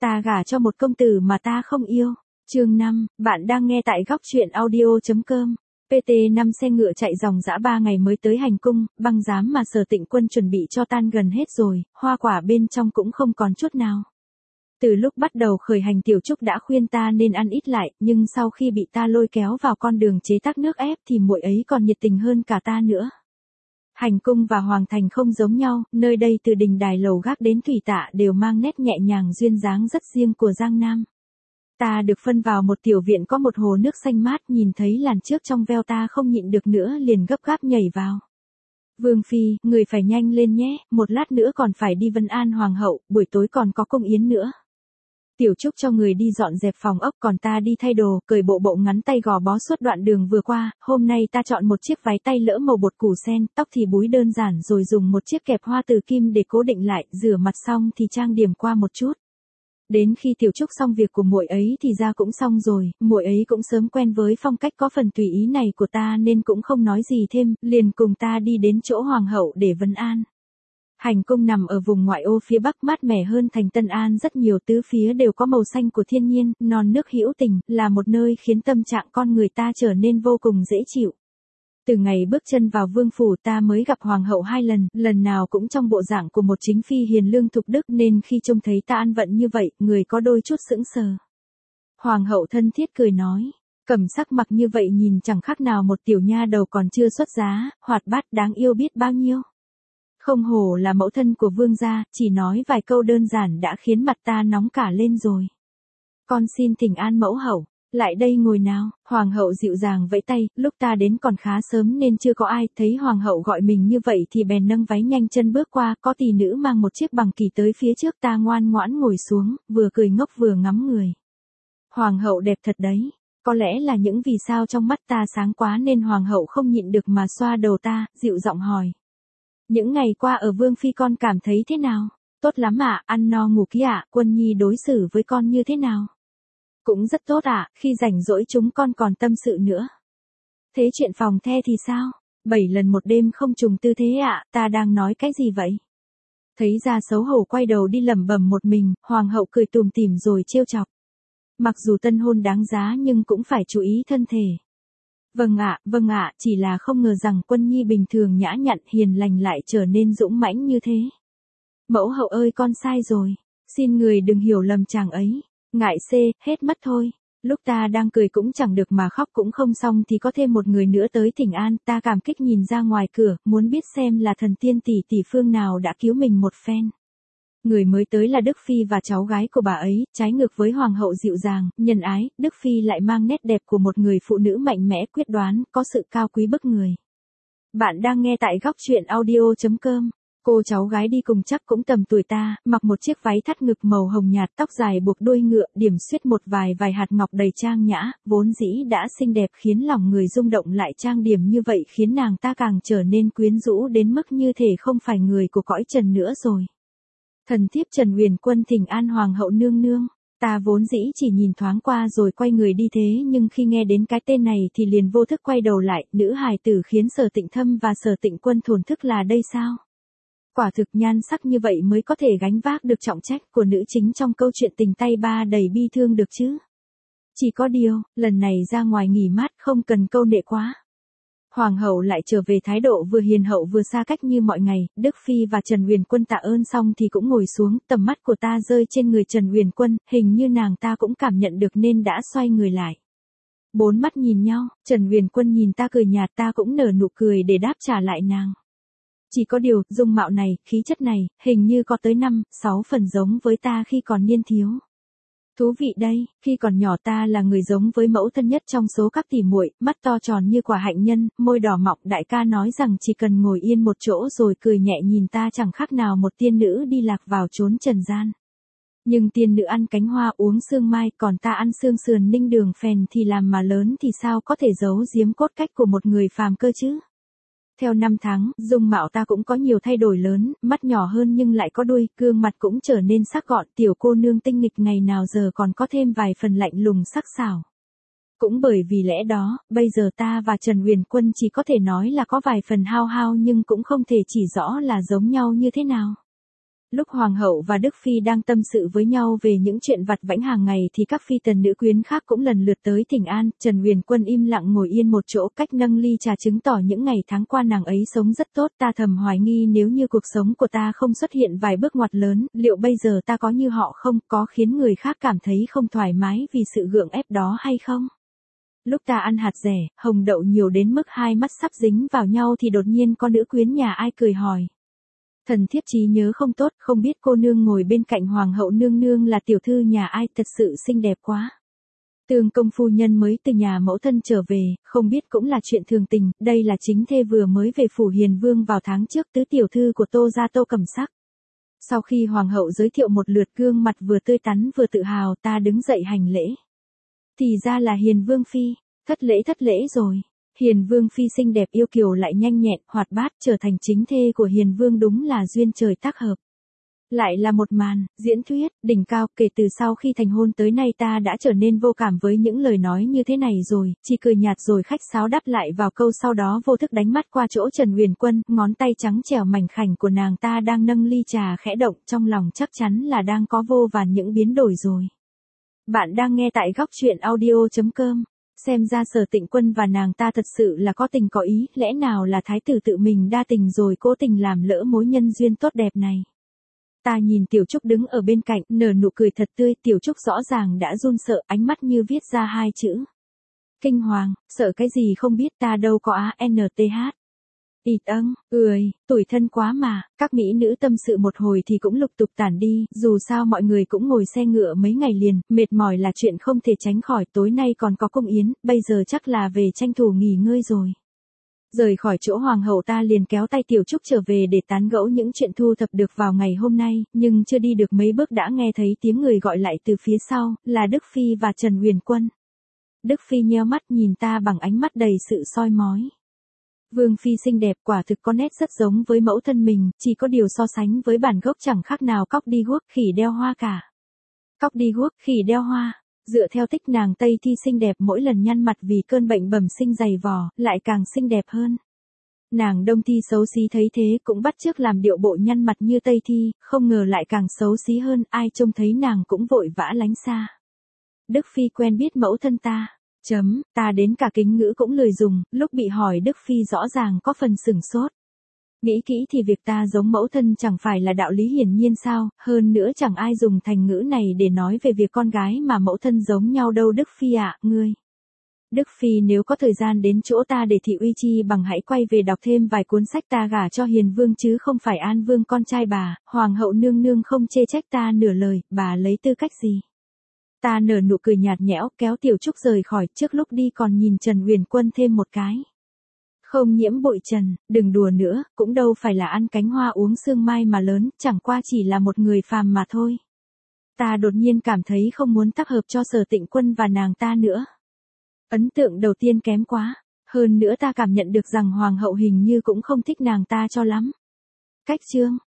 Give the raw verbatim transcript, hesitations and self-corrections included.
Ta gả cho một công tử mà ta không yêu. Chương năm, bạn đang nghe tại góc truyện audio.com. pê tê năm xe ngựa chạy dòng dã ba ngày mới tới hành cung, băng giám mà Sở Tịnh Quân chuẩn bị cho tan gần hết rồi, hoa quả bên trong cũng không còn chút nào. Từ lúc bắt đầu khởi hành Tiểu Trúc đã khuyên ta nên ăn ít lại, nhưng sau khi bị ta lôi kéo vào con đường chế tác nước ép thì muội ấy còn nhiệt tình hơn cả ta nữa. Hành cung và hoàng thành không giống nhau, nơi đây từ đình đài lầu gác đến thủy tạ đều mang nét nhẹ nhàng duyên dáng rất riêng của Giang Nam. Ta được phân vào một tiểu viện có một hồ nước xanh mát, nhìn thấy làn trước trong veo ta không nhịn được nữa liền gấp gáp nhảy vào. Vương phi, người phải nhanh lên nhé, một lát nữa còn phải đi vân an hoàng hậu, buổi tối còn có cung yến nữa. Tiểu Trúc cho người đi dọn dẹp phòng ốc, còn ta đi thay đồ, cởi bộ bộ ngắn tay gò bó suốt đoạn đường vừa qua. Hôm nay ta chọn một chiếc váy tay lỡ màu bột củ sen, tóc thì búi đơn giản rồi dùng một chiếc kẹp hoa từ kim để cố định lại, rửa mặt xong thì trang điểm qua một chút. Đến khi Tiểu Trúc xong việc của muội ấy thì ra cũng xong rồi, muội ấy cũng sớm quen với phong cách có phần tùy ý này của ta nên cũng không nói gì thêm, liền cùng ta đi đến chỗ hoàng hậu để vấn an. Hành cung nằm ở vùng ngoại ô phía bắc, mát mẻ hơn thành Tân An rất nhiều, tứ phía đều có màu xanh của thiên nhiên, non nước hữu tình, là một nơi khiến tâm trạng con người ta trở nên vô cùng dễ chịu. Từ ngày bước chân vào vương phủ ta mới gặp hoàng hậu hai lần, lần nào cũng trong bộ dạng của một chính phi hiền lương thục đức nên khi trông thấy ta ăn vận như vậy, người có đôi chút sững sờ. Hoàng hậu thân thiết cười nói, Cẩm Sắc mặc như vậy nhìn chẳng khác nào một tiểu nha đầu còn chưa xuất giá, hoạt bát đáng yêu biết bao nhiêu. Không hổ là mẫu thân của vương gia, chỉ nói vài câu đơn giản đã khiến mặt ta nóng cả lên rồi. Con xin thỉnh an mẫu hậu, lại đây ngồi nào. Hoàng hậu dịu dàng vẫy tay, lúc ta đến còn khá sớm nên chưa có ai, thấy hoàng hậu gọi mình như vậy thì bèn nâng váy nhanh chân bước qua, có tỷ nữ mang một chiếc bằng kỳ tới phía trước, ta ngoan ngoãn ngồi xuống, vừa cười ngốc vừa ngắm người. Hoàng hậu đẹp thật đấy. Có lẽ là những vì sao trong mắt ta sáng quá nên hoàng hậu không nhịn được mà xoa đầu ta, dịu giọng hỏi. Những ngày qua ở vương phi con cảm thấy thế nào? Tốt lắm ạ, ăn no ngủ kỹ ạ, Quân Nhi đối xử với con như thế nào? Cũng rất tốt ạ, khi rảnh rỗi chúng con còn tâm sự nữa. Thế chuyện phòng the thì sao? Bảy lần một đêm không trùng tư thế ạ, ta đang nói cái gì vậy? Thấy ra xấu hổ quay đầu đi lẩm bẩm một mình, hoàng hậu cười tùm tìm rồi trêu chọc. Mặc dù tân hôn đáng giá nhưng cũng phải chú ý thân thể. Vâng ạ, vâng ạ, chỉ là không ngờ rằng Quân Nhi bình thường nhã nhặn hiền lành lại trở nên dũng mãnh như thế. Mẫu hậu ơi, con sai rồi, xin người đừng hiểu lầm chàng ấy. Ngại xê, hết mất thôi. Lúc ta đang cười cũng chẳng được mà khóc cũng không xong thì có thêm một người nữa tới thỉnh an, ta cảm kích nhìn ra ngoài cửa, muốn biết xem là thần tiên tỷ tỷ phương nào đã cứu mình một phen. Người mới tới là Đức Phi và cháu gái của bà ấy, trái ngược với hoàng hậu dịu dàng, nhân ái, Đức Phi lại mang nét đẹp của một người phụ nữ mạnh mẽ quyết đoán, có sự cao quý bức người. Bạn đang nghe tại góc truyện audio.com. Cô cháu gái đi cùng chắc cũng tầm tuổi ta, mặc một chiếc váy thắt ngực màu hồng nhạt, tóc dài buộc đuôi ngựa, điểm xuyết một vài vài hạt ngọc đầy trang nhã, vốn dĩ đã xinh đẹp khiến lòng người rung động, lại trang điểm như vậy khiến nàng ta càng trở nên quyến rũ đến mức như thể không phải người của cõi trần nữa rồi. Thần thiếp Trần Huyền Quân thỉnh an hoàng hậu nương nương. Ta vốn dĩ chỉ nhìn thoáng qua rồi quay người đi thế nhưng khi nghe đến cái tên này thì liền vô thức quay đầu lại, nữ hài tử khiến Sở Tịnh Thâm và Sở Tịnh Quân thổn thức là đây sao? Quả thực nhan sắc như vậy mới có thể gánh vác được trọng trách của nữ chính trong câu chuyện tình tay ba đầy bi thương được chứ. Chỉ có điều, lần này ra ngoài nghỉ mát không cần câu nệ quá. Hoàng hậu lại trở về thái độ vừa hiền hậu vừa xa cách như mọi ngày, Đức Phi và Trần Huyền Quân tạ ơn xong thì cũng ngồi xuống, tầm mắt của ta rơi trên người Trần Huyền Quân, hình như nàng ta cũng cảm nhận được nên đã xoay người lại. Bốn mắt nhìn nhau, Trần Huyền Quân nhìn ta cười nhạt, ta cũng nở nụ cười để đáp trả lại nàng. Chỉ có điều, dung mạo này, khí chất này, hình như có tới năm, sáu phần giống với ta khi còn niên thiếu. Thú vị đây, khi còn nhỏ ta là người giống với mẫu thân nhất trong số các tỷ muội, mắt to tròn như quả hạnh nhân, môi đỏ mọng, đại ca nói rằng chỉ cần ngồi yên một chỗ rồi cười nhẹ nhìn ta chẳng khác nào một tiên nữ đi lạc vào chốn trần gian. Nhưng tiên nữ ăn cánh hoa uống sương mai, còn ta ăn xương sườn ninh đường phèn thì làm mà lớn thì sao có thể giấu giếm cốt cách của một người phàm cơ chứ. Theo năm tháng, dung mạo ta cũng có nhiều thay đổi lớn, mắt nhỏ hơn nhưng lại có đuôi, gương mặt cũng trở nên sắc gọn, tiểu cô nương tinh nghịch ngày nào giờ còn có thêm vài phần lạnh lùng sắc sảo. Cũng bởi vì lẽ đó, bây giờ ta và Trần Huyền Quân chỉ có thể nói là có vài phần hao hao nhưng cũng không thể chỉ rõ là giống nhau như thế nào. Lúc Hoàng hậu và Đức Phi đang tâm sự với nhau về những chuyện vặt vãnh hàng ngày thì các phi tần nữ quyến khác cũng lần lượt tới thỉnh an, Trần Huyền Quân im lặng ngồi yên một chỗ cách nâng ly trà chứng tỏ những ngày tháng qua nàng ấy sống rất tốt. Ta thầm hoài nghi nếu như cuộc sống của ta không xuất hiện vài bước ngoặt lớn, liệu bây giờ ta có như họ không, có khiến người khác cảm thấy không thoải mái vì sự gượng ép đó hay không? Lúc ta ăn hạt rẻ, hồng đậu nhiều đến mức hai mắt sắp dính vào nhau thì đột nhiên có nữ quyến nhà ai cười hỏi. Thần thiếp trí nhớ không tốt, không biết cô nương ngồi bên cạnh hoàng hậu nương nương là tiểu thư nhà ai, thật sự xinh đẹp quá. Tương công phu nhân mới từ nhà mẫu thân trở về, không biết cũng là chuyện thường tình, đây là chính thê vừa mới về phủ Hiền Vương vào tháng trước, tứ tiểu thư của Tô gia Tô Cẩm Sắc. Sau khi hoàng hậu giới thiệu một lượt, gương mặt vừa tươi tắn vừa tự hào, ta đứng dậy hành lễ. Thì ra là Hiền Vương phi, thất lễ thất lễ rồi. Hiền Vương phi xinh đẹp yêu kiều lại nhanh nhẹn, hoạt bát, trở thành chính thê của Hiền Vương đúng là duyên trời tác hợp. Lại là một màn, diễn thuyết, đỉnh cao, kể từ sau khi thành hôn tới nay ta đã trở nên vô cảm với những lời nói như thế này rồi, chỉ cười nhạt rồi khách sáo đáp lại vào câu sau đó vô thức đánh mắt qua chỗ Trần Huyền Quân, ngón tay trắng trẻo mảnh khảnh của nàng ta đang nâng ly trà khẽ động, trong lòng chắc chắn là đang có vô vàn những biến đổi rồi. Bạn đang nghe tại góc truyện audio chấm com. Xem ra Sở Tịnh Quân và nàng ta thật sự là có tình có ý, lẽ nào là thái tử tự mình đa tình rồi cố tình làm lỡ mối nhân duyên tốt đẹp này. Ta nhìn Tiểu Trúc đứng ở bên cạnh, nở nụ cười thật tươi, Tiểu Trúc rõ ràng đã run sợ, ánh mắt như viết ra hai chữ. Kinh hoàng, sợ cái gì không biết, ta đâu có á, en tê hát. Ịt âng, ười, tủi thân quá mà, các mỹ nữ tâm sự một hồi thì cũng lục tục tản đi, dù sao mọi người cũng ngồi xe ngựa mấy ngày liền, mệt mỏi là chuyện không thể tránh khỏi, tối nay còn có cung yến, bây giờ chắc là về tranh thủ nghỉ ngơi rồi. Rời khỏi chỗ hoàng hậu ta liền kéo tay Tiểu Trúc trở về để tán gẫu những chuyện thu thập được vào ngày hôm nay, nhưng chưa đi được mấy bước đã nghe thấy tiếng người gọi lại từ phía sau, là Đức Phi và Trần Huyền Quân. Đức Phi nheo mắt nhìn ta bằng ánh mắt đầy sự soi mói. Vương phi xinh đẹp quả thực có nét rất giống với mẫu thân mình, chỉ có điều so sánh với bản gốc chẳng khác nào cóc đi guốc khỉ đeo hoa cả. Cóc đi guốc khỉ đeo hoa, dựa theo tích nàng Tây Thi xinh đẹp mỗi lần nhăn mặt vì cơn bệnh bẩm sinh dày vò, lại càng xinh đẹp hơn. Nàng Đông Thi xấu xí thấy thế cũng bắt chước làm điệu bộ nhăn mặt như Tây Thi, không ngờ lại càng xấu xí hơn, ai trông thấy nàng cũng vội vã lánh xa. Đức Phi quen biết mẫu thân ta. Chấm, ta đến cả kính ngữ cũng lười dùng, lúc bị hỏi Đức Phi rõ ràng có phần sửng sốt. Nghĩ kỹ thì việc ta giống mẫu thân chẳng phải là đạo lý hiển nhiên sao, hơn nữa chẳng ai dùng thành ngữ này để nói về việc con gái mà mẫu thân giống nhau đâu Đức Phi ạ, ngươi. Đức Phi nếu có thời gian đến chỗ ta để thị uy chi bằng hãy quay về đọc thêm vài cuốn sách ta gả cho Hiền Vương chứ không phải An Vương con trai bà, Hoàng hậu nương nương không chê trách ta nửa lời, bà lấy tư cách gì. Ta nở nụ cười nhạt nhẽo kéo Tiểu Trúc rời khỏi, trước lúc đi còn nhìn Trần Huyền Quân thêm một cái. Không nhiễm bụi trần, đừng đùa nữa, cũng đâu phải là ăn cánh hoa uống sương mai mà lớn, chẳng qua chỉ là một người phàm mà thôi. Ta đột nhiên cảm thấy không muốn tác hợp cho Sở Tịnh Quân và nàng ta nữa. Ấn tượng đầu tiên kém quá, hơn nữa ta cảm nhận được rằng Hoàng hậu hình như cũng không thích nàng ta cho lắm. Cách chương